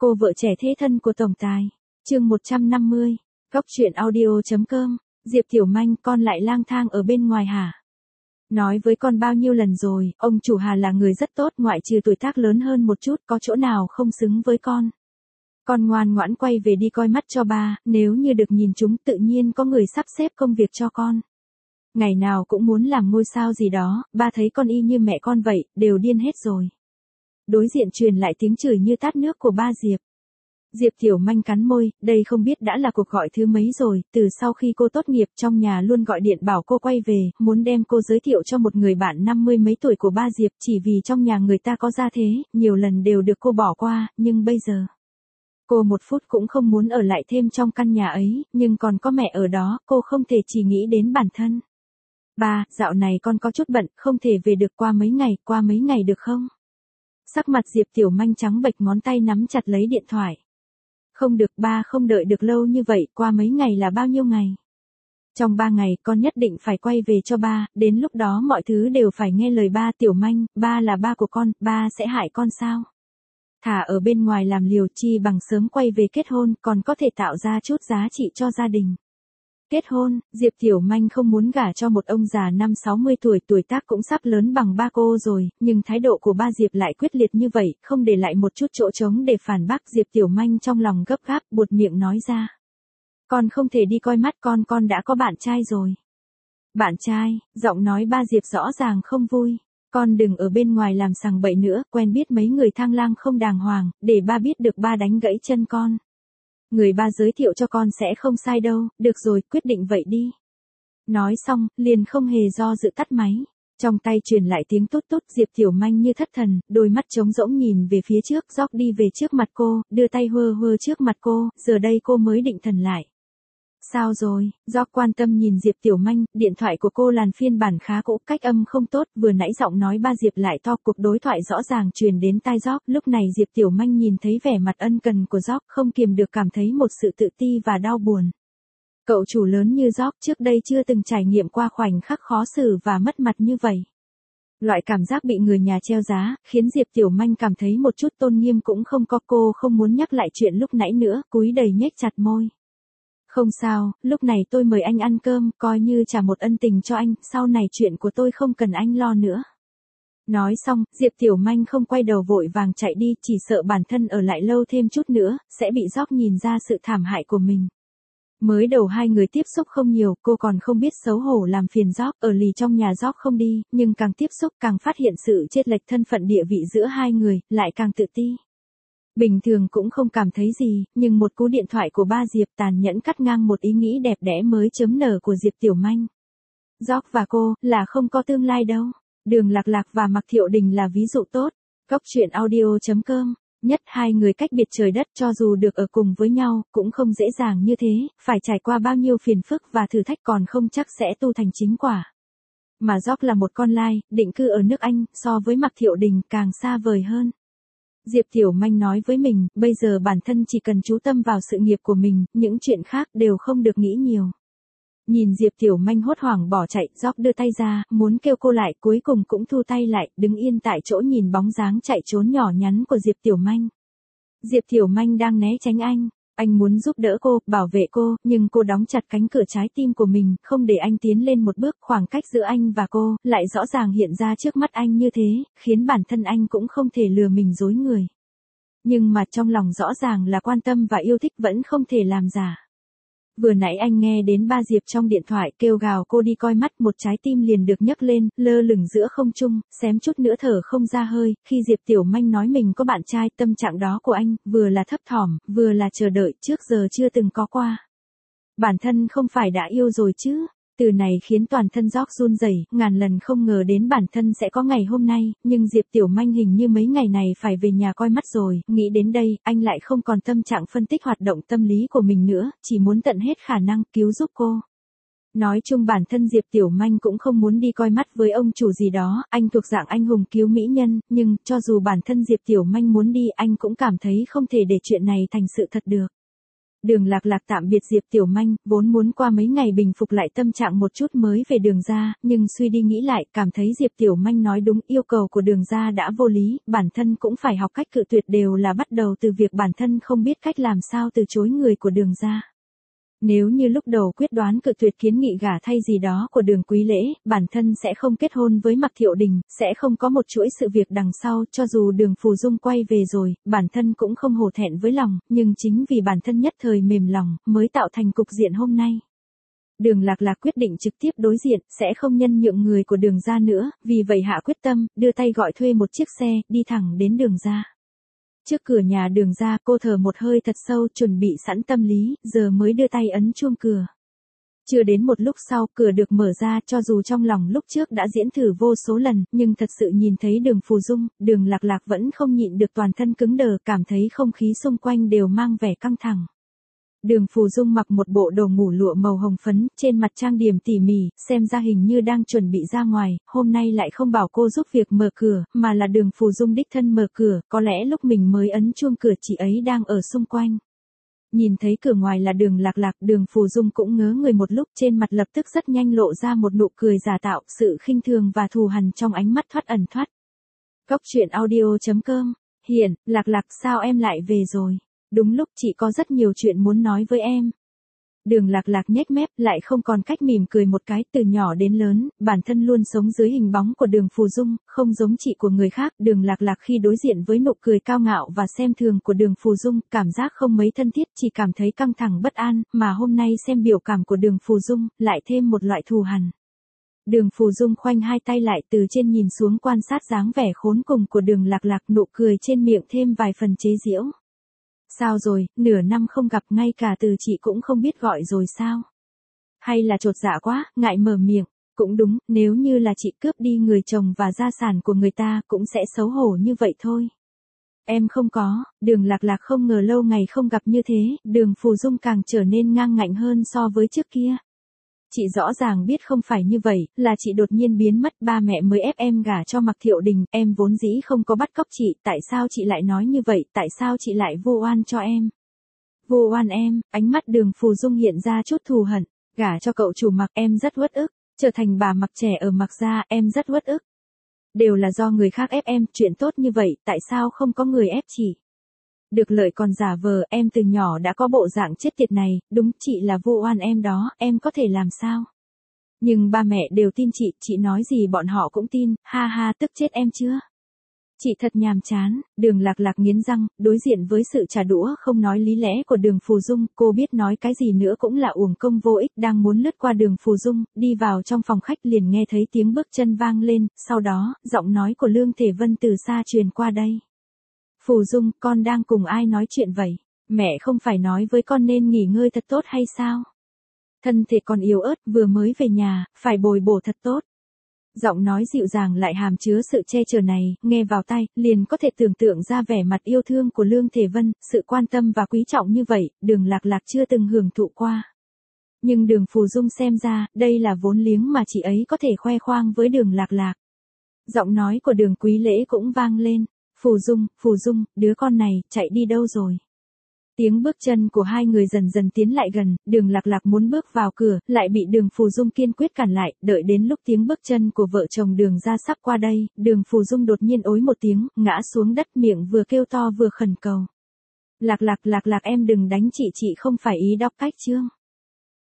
Cô vợ trẻ thế thân của tổng tài. Chương 150. Góc truyện audio.com. Diệp Tiểu Manh, con lại lang thang ở bên ngoài hả? Nói với con bao nhiêu lần rồi, ông chủ Hà là người rất tốt, ngoại trừ tuổi tác lớn hơn một chút, có chỗ nào không xứng với con. Con ngoan ngoãn quay về đi coi mắt cho ba, nếu như được nhìn chúng tự nhiên có người sắp xếp công việc cho con. Ngày nào cũng muốn làm ngôi sao gì đó, ba thấy con y như mẹ con vậy, đều điên hết rồi. Đối diện truyền lại tiếng chửi như tát nước của ba Diệp. Diệp Tiểu Manh cắn môi, đây không biết đã là cuộc gọi thứ mấy rồi, từ sau khi cô tốt nghiệp trong nhà luôn gọi điện bảo cô quay về, muốn đem cô giới thiệu cho một người bạn 50 mấy tuổi của ba Diệp, chỉ vì trong nhà người ta có gia thế, nhiều lần đều được cô bỏ qua, nhưng bây giờ. Cô một phút cũng không muốn ở lại thêm trong căn nhà ấy, nhưng còn có mẹ ở đó, cô không thể chỉ nghĩ đến bản thân. Ba, dạo này con có chút bận, không thể về được qua mấy ngày được không? Sắc mặt Diệp Tiểu Manh trắng bệch, ngón tay nắm chặt lấy điện thoại. Không được ba, không đợi được lâu như vậy, qua mấy ngày là bao nhiêu ngày? Trong 3 ngày con nhất định phải quay về cho ba, đến lúc đó mọi thứ đều phải nghe lời ba. Tiểu Manh, ba là ba của con, ba sẽ hại con sao? Thả ở bên ngoài làm liều chi bằng sớm quay về kết hôn, còn có thể tạo ra chút giá trị cho gia đình. Kết hôn, Diệp Tiểu Manh không muốn gả cho một ông già 50-60 tuổi, tuổi tác cũng sắp lớn bằng ba cô rồi, nhưng thái độ của ba Diệp lại quyết liệt như vậy, không để lại một chút chỗ trống để phản bác. Diệp Tiểu Manh trong lòng gấp gáp, buột miệng nói ra. Con không thể đi coi mắt con đã có bạn trai rồi. Bạn trai, giọng nói ba Diệp rõ ràng không vui. Con đừng ở bên ngoài làm sằng bậy nữa, quen biết mấy người thang lang không đàng hoàng, để ba biết được ba đánh gãy chân con. Người ba giới thiệu cho con sẽ không sai đâu, được rồi, quyết định vậy đi. Nói xong, liền không hề do dự tắt máy. Trong tay truyền lại tiếng tút tút, Diệp Tiểu Manh như thất thần, đôi mắt trống rỗng nhìn về phía trước, Gióc đi về trước mặt cô, đưa tay hơ hơ trước mặt cô, giờ đây cô mới định thần lại. Sao rồi? Gióc quan tâm nhìn Diệp Tiểu Manh, điện thoại của cô làn phiên bản khá cũ, cách âm không tốt, vừa nãy giọng nói ba Diệp lại to, cuộc đối thoại rõ ràng truyền đến tai Gióc. Lúc này Diệp Tiểu Manh nhìn thấy vẻ mặt ân cần của Gióc, không kiềm được cảm thấy một sự tự ti và đau buồn. Cậu chủ lớn như Gióc trước đây chưa từng trải nghiệm qua khoảnh khắc khó xử và mất mặt như vậy. Loại cảm giác bị người nhà treo giá, khiến Diệp Tiểu Manh cảm thấy một chút tôn nghiêm cũng không có. Cô không muốn nhắc lại chuyện lúc nãy nữa, cúi đầy nhếch chặt môi. Không sao, lúc này tôi mời anh ăn cơm, coi như trả một ân tình cho anh, sau này chuyện của tôi không cần anh lo nữa. Nói xong, Diệp Tiểu Manh không quay đầu vội vàng chạy đi, chỉ sợ bản thân ở lại lâu thêm chút nữa, sẽ bị Gióc nhìn ra sự thảm hại của mình. Mới đầu hai người tiếp xúc không nhiều, cô còn không biết xấu hổ làm phiền Gióc, ở lì trong nhà Gióc không đi, nhưng càng tiếp xúc càng phát hiện sự chênh lệch thân phận địa vị giữa hai người, lại càng tự ti. Bình thường cũng không cảm thấy gì, nhưng một cú điện thoại của ba Diệp tàn nhẫn cắt ngang một ý nghĩ đẹp đẽ mới chớm nở của Diệp Tiểu Manh. Gióc và cô, là không có tương lai đâu. Đường Lạc Lạc và Mạc Thiệu Đình là ví dụ tốt. Góc truyện audio.com. Nhất hai người cách biệt trời đất, cho dù được ở cùng với nhau, cũng không dễ dàng như thế, phải trải qua bao nhiêu phiền phức và thử thách còn không chắc sẽ tu thành chính quả. Mà Gióc là một con lai, định cư ở nước Anh, so với Mạc Thiệu Đình càng xa vời hơn. Diệp Tiểu Manh nói với mình, bây giờ bản thân chỉ cần chú tâm vào sự nghiệp của mình, những chuyện khác đều không được nghĩ nhiều. Nhìn Diệp Tiểu Manh hốt hoảng bỏ chạy, Gióc đưa tay ra, muốn kêu cô lại, cuối cùng cũng thu tay lại, đứng yên tại chỗ nhìn bóng dáng chạy trốn nhỏ nhắn của Diệp Tiểu Manh. Diệp Tiểu Manh đang né tránh anh muốn giúp đỡ cô, bảo vệ cô, nhưng cô đóng chặt cánh cửa trái tim của mình, không để anh tiến lên một bước. Khoảng cách giữa anh và cô, lại rõ ràng hiện ra trước mắt anh như thế, khiến bản thân anh cũng không thể lừa mình dối người. Nhưng mà trong lòng rõ ràng là quan tâm và yêu thích vẫn không thể làm giả. Vừa nãy anh nghe đến ba Diệp trong điện thoại kêu gào cô đi coi mắt, một trái tim liền được nhấc lên, lơ lửng giữa không trung, xém chút nữa thở không ra hơi. Khi Diệp Tiểu Manh nói mình có bạn trai, tâm trạng đó của anh, vừa là thấp thỏm, vừa là chờ đợi, trước giờ chưa từng có qua. Bản thân không phải đã yêu rồi chứ? Từ này khiến toàn thân Gióc run rẩy, ngàn lần không ngờ đến bản thân sẽ có ngày hôm nay, nhưng Diệp Tiểu Manh hình như mấy ngày này phải về nhà coi mắt rồi, nghĩ đến đây, anh lại không còn tâm trạng phân tích hoạt động tâm lý của mình nữa, chỉ muốn tận hết khả năng cứu giúp cô. Nói chung bản thân Diệp Tiểu Manh cũng không muốn đi coi mắt với ông chủ gì đó, anh thuộc dạng anh hùng cứu mỹ nhân, nhưng, cho dù bản thân Diệp Tiểu Manh muốn đi, anh cũng cảm thấy không thể để chuyện này thành sự thật được. Đường Lạc Lạc tạm biệt Diệp Tiểu Manh, vốn muốn qua mấy ngày bình phục lại tâm trạng một chút mới về Đường gia, nhưng suy đi nghĩ lại, cảm thấy Diệp Tiểu Manh nói đúng, yêu cầu của Đường gia đã vô lý, bản thân cũng phải học cách cự tuyệt, đều là bắt đầu từ việc bản thân không biết cách làm sao từ chối người của Đường gia. Nếu như lúc đầu quyết đoán cự tuyệt kiến nghị gả thay gì đó của Đường Quý Lễ, bản thân sẽ không kết hôn với Mạc Thiệu Đình, sẽ không có một chuỗi sự việc đằng sau, cho dù Đường Phù Dung quay về rồi, bản thân cũng không hổ thẹn với lòng, nhưng chính vì bản thân nhất thời mềm lòng, mới tạo thành cục diện hôm nay. Đường Lạc Lạc quyết định trực tiếp đối diện, sẽ không nhân nhượng người của Đường gia nữa, vì vậy hạ quyết tâm, đưa tay gọi thuê một chiếc xe, đi thẳng đến Đường gia. Trước cửa nhà Đường gia, cô thở một hơi thật sâu, chuẩn bị sẵn tâm lý, giờ mới đưa tay ấn chuông cửa. Chưa đến một lúc sau, cửa được mở ra, cho dù trong lòng lúc trước đã diễn thử vô số lần, nhưng thật sự nhìn thấy Đường Phù Dung, Đường Lạc Lạc vẫn không nhịn được toàn thân cứng đờ, cảm thấy không khí xung quanh đều mang vẻ căng thẳng. Đường Phù Dung mặc một bộ đồ ngủ lụa màu hồng phấn, trên mặt trang điểm tỉ mỉ, xem ra hình như đang chuẩn bị ra ngoài, hôm nay lại không bảo cô giúp việc mở cửa, mà là Đường Phù Dung đích thân mở cửa, có lẽ lúc mình mới ấn chuông cửa chị ấy đang ở xung quanh. Nhìn thấy cửa ngoài là Đường Lạc Lạc, Đường Phù Dung cũng ngớ người một lúc, trên mặt lập tức rất nhanh lộ ra một nụ cười giả tạo, sự khinh thường và thù hằn trong ánh mắt thoát ẩn thoát. Góc truyện audio.com, Hiển, Lạc Lạc sao em lại về rồi? Đúng lúc chị có rất nhiều chuyện muốn nói với em. Đường Lạc Lạc nhếch mép, lại không còn cách mỉm cười một cái, từ nhỏ đến lớn, bản thân luôn sống dưới hình bóng của Đường Phù Dung, không giống chị của người khác. Đường Lạc Lạc khi đối diện với nụ cười cao ngạo và xem thường của Đường Phù Dung, cảm giác không mấy thân thiết, chỉ cảm thấy căng thẳng bất an, mà hôm nay xem biểu cảm của Đường Phù Dung, lại thêm một loại thù hằn. Đường Phù Dung khoanh hai tay lại, từ trên nhìn xuống quan sát dáng vẻ khốn cùng của Đường Lạc Lạc, nụ cười trên miệng thêm vài phần chế giễu. Sao rồi, nửa năm không gặp, ngay cả từ chị cũng không biết gọi rồi sao? Hay là chột dạ quá, ngại mở miệng? Cũng đúng, nếu như là chị cướp đi người chồng và gia sản của người ta, cũng sẽ xấu hổ như vậy thôi. Em không có. Đường Lạc Lạc không ngờ lâu ngày không gặp như thế, Đường Phù Dung càng trở nên ngang ngạnh hơn so với trước kia. Chị rõ ràng biết không phải như vậy, là chị đột nhiên biến mất, ba mẹ mới ép em gả cho Mạc Thiệu Đình, em vốn dĩ không có bắt cóc chị, tại sao chị lại nói như vậy, tại sao chị lại vu oan cho em? Vu oan em? Ánh mắt Đường Phù Dung hiện ra chút thù hận, gả cho cậu chủ Mạc, em rất uất ức, trở thành bà Mạc trẻ ở Mạc gia, em rất uất ức. Đều là do người khác ép em, chuyện tốt như vậy, tại sao không có người ép chị? Được lợi còn giả vờ, em từ nhỏ đã có bộ dạng chết tiệt này, đúng, chị là vu oan em đó, em có thể làm sao? Nhưng ba mẹ đều tin chị nói gì bọn họ cũng tin, ha ha, tức chết em chưa? Chị thật nhàm chán. Đường Lạc Lạc nghiến răng, đối diện với sự trả đũa không nói lý lẽ của Đường Phù Dung, cô biết nói cái gì nữa cũng là uổng công vô ích, đang muốn lướt qua Đường Phù Dung, đi vào trong phòng khách liền nghe thấy tiếng bước chân vang lên, sau đó, giọng nói của Lương Thể Vân từ xa truyền qua đây. Phù Dung, con đang cùng ai nói chuyện vậy? Mẹ không phải nói với con nên nghỉ ngơi thật tốt hay sao? Thân thể còn yếu ớt, vừa mới về nhà, phải bồi bổ thật tốt. Giọng nói dịu dàng lại hàm chứa sự che chở này, nghe vào tai, liền có thể tưởng tượng ra vẻ mặt yêu thương của Lương Thể Vân, sự quan tâm và quý trọng như vậy, Đường Lạc Lạc chưa từng hưởng thụ qua. Nhưng Đường Phù Dung xem ra, đây là vốn liếng mà chị ấy có thể khoe khoang với Đường Lạc Lạc. Giọng nói của Đường Quý Lễ cũng vang lên. Phù Dung, đứa con này, chạy đi đâu rồi? Tiếng bước chân của hai người dần dần tiến lại gần, Đường Lạc Lạc muốn bước vào cửa, lại bị Đường Phù Dung kiên quyết cản lại, đợi đến lúc tiếng bước chân của vợ chồng Đường ra sắp qua đây, Đường Phù Dung đột nhiên ối một tiếng, ngã xuống đất, miệng vừa kêu to vừa khẩn cầu. Lạc Lạc em đừng đánh chị không phải ý đọc cách chương.